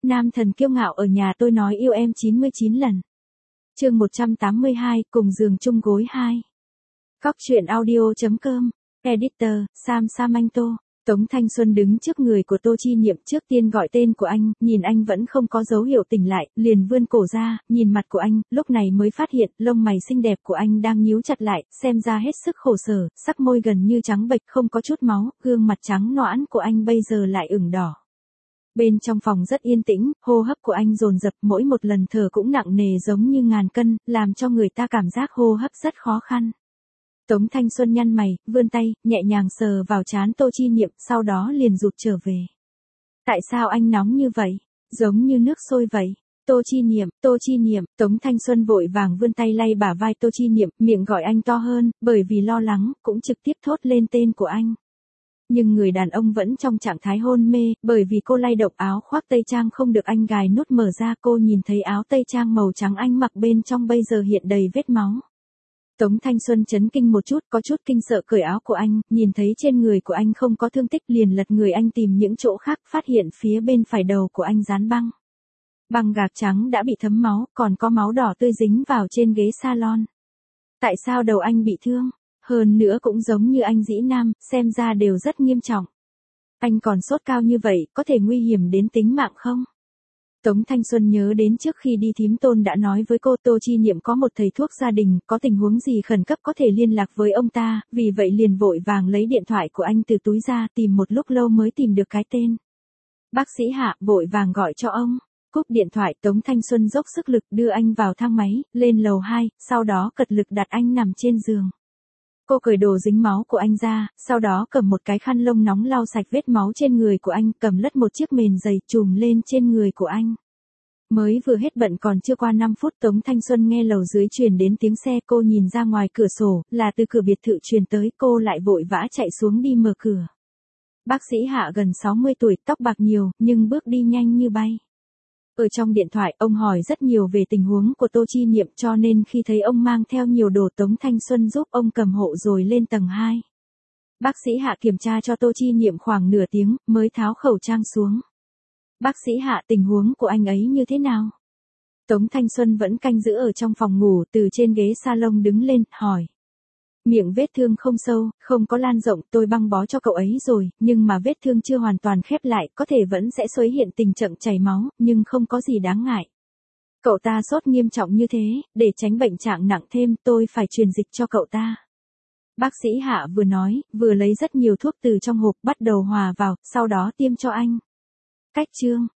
Nam thần kiêu ngạo ở nhà tôi nói yêu em 99 lần. Chương 182, cùng giường chung gối 2. Cóc truyện audio.com. Editor, Sam Samantho. Tống Thanh Xuân đứng trước người của Tô Chi Niệm, trước tiên gọi tên của anh, nhìn anh vẫn không có dấu hiệu tỉnh lại, liền vươn cổ ra, nhìn mặt của anh, lúc này mới phát hiện, lông mày xinh đẹp của anh đang nhíu chặt lại, xem ra hết sức khổ sở, sắc môi gần như trắng bệch không có chút máu, gương mặt trắng nõn của anh bây giờ lại ửng đỏ. Bên trong phòng rất yên tĩnh, hô hấp của anh dồn dập, mỗi một lần thở cũng nặng nề giống như ngàn cân, làm cho người ta cảm giác hô hấp rất khó khăn. Tống Thanh Xuân nhăn mày, vươn tay, nhẹ nhàng sờ vào trán Tô Chi Niệm, sau đó liền rụt trở về. Tại sao anh nóng như vậy? Giống như nước sôi vậy. Tô Chi Niệm, Tống Thanh Xuân vội vàng vươn tay lay bả vai Tô Chi Niệm, miệng gọi anh to hơn, bởi vì lo lắng, cũng trực tiếp thốt lên tên của anh. Nhưng người đàn ông vẫn trong trạng thái hôn mê, bởi vì cô lay động áo khoác tây trang không được anh gài nút mở ra, cô nhìn thấy áo tây trang màu trắng anh mặc bên trong bây giờ hiện đầy vết máu. Tống Thanh Xuân chấn kinh một chút, có chút kinh sợ cởi áo của anh, nhìn thấy trên người của anh không có thương tích liền lật người anh tìm những chỗ khác, phát hiện phía bên phải đầu của anh dán băng. Băng gạc trắng đã bị thấm máu, còn có máu đỏ tươi dính vào trên ghế salon. Tại sao đầu anh bị thương? Hơn nữa cũng giống như anh Dĩ Nam, xem ra đều rất nghiêm trọng. Anh còn sốt cao như vậy, có thể nguy hiểm đến tính mạng không? Tống Thanh Xuân nhớ đến trước khi đi thím Tôn đã nói với cô Tô Chi Niệm có một thầy thuốc gia đình, có tình huống gì khẩn cấp có thể liên lạc với ông ta, vì vậy liền vội vàng lấy điện thoại của anh từ túi ra, tìm một lúc lâu mới tìm được cái tên. Bác sĩ Hạ, vội vàng gọi cho ông. Cúp điện thoại, Tống Thanh Xuân dốc sức lực đưa anh vào thang máy, lên lầu 2, sau đó cật lực đặt anh nằm trên giường. Cô cởi đồ dính máu của anh ra, sau đó cầm một cái khăn lông nóng lau sạch vết máu trên người của anh, cầm lất một chiếc mền dày trùm lên trên người của anh. Mới vừa hết bận còn chưa qua 5 phút Tống Thanh Xuân nghe lầu dưới truyền đến tiếng xe, cô nhìn ra ngoài cửa sổ, là từ cửa biệt thự truyền tới, cô lại vội vã chạy xuống đi mở cửa. Bác sĩ Hạ gần 60 tuổi, tóc bạc nhiều, nhưng bước đi nhanh như bay. Ở trong điện thoại, ông hỏi rất nhiều về tình huống của Tô Chi Niệm cho nên khi thấy ông mang theo nhiều đồ Tống Thanh Xuân giúp ông cầm hộ rồi lên tầng 2. Bác sĩ Hạ kiểm tra cho Tô Chi Niệm khoảng nửa tiếng, mới tháo khẩu trang xuống. Bác sĩ Hạ, tình huống của anh ấy như thế nào? Tống Thanh Xuân vẫn canh giữ ở trong phòng ngủ, từ trên ghế salon đứng lên, hỏi. Miệng vết thương không sâu, không có lan rộng, tôi băng bó cho cậu ấy rồi, nhưng mà vết thương chưa hoàn toàn khép lại, có thể vẫn sẽ xuất hiện tình trạng chảy máu, nhưng không có gì đáng ngại. Cậu ta sốt nghiêm trọng như thế, để tránh bệnh trạng nặng thêm, tôi phải truyền dịch cho cậu ta. Bác sĩ Hạ vừa nói, vừa lấy rất nhiều thuốc từ trong hộp bắt đầu hòa vào, sau đó tiêm cho anh. Cách chương,